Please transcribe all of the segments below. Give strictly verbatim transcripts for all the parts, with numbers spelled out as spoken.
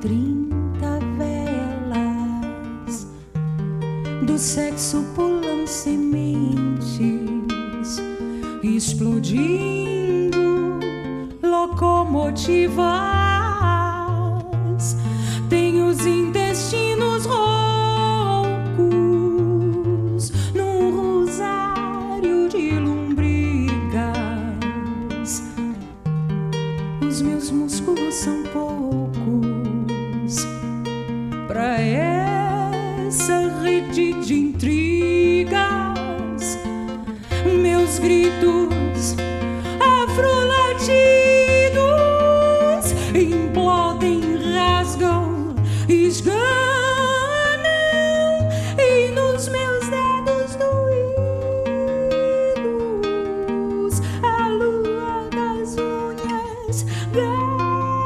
trinta velas, do sexo pulam sementes, explodindo locomotivas. Tem os intestinos roucos num rosário de lombrigas. Os meus músculos são poucos pra essa rede de intrigas. Meus gritos afrolatidos implodem, rasgam, esganam, e nos meus dedos doídos a lua das unhas gana.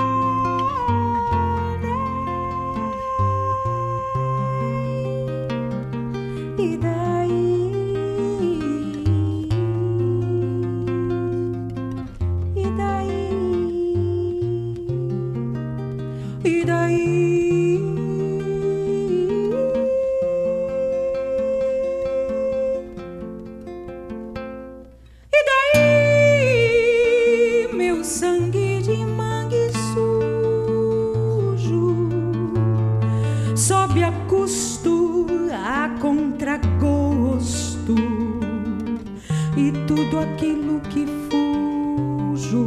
E daí? E daí? E daí? E daí? Meu sangue de mangue sujo sobe a custo, a contragosto, e tudo aquilo que fujo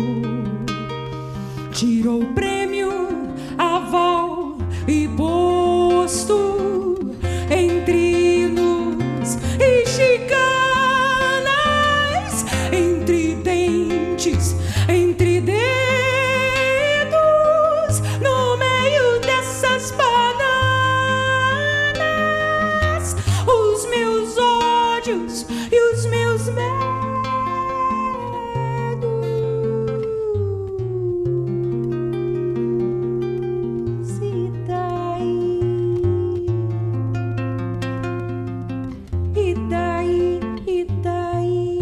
tirou prêmio, aval e posto entre hinos e chicanas, entre dentes, entre dedos, no meio dessas bananas, os meus ódios e os meus medos. E daí? E daí? E daí?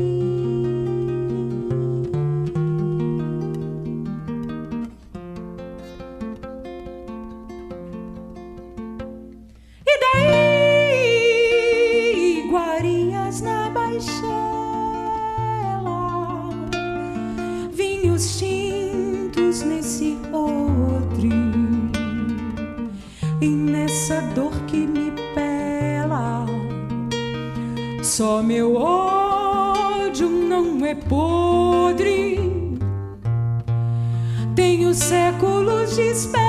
E daí? Iguarias na baixela, vinhos tintos nesse odre, e nessa dor que me pela, só meu ódio não é podre. Tenho séculos de espera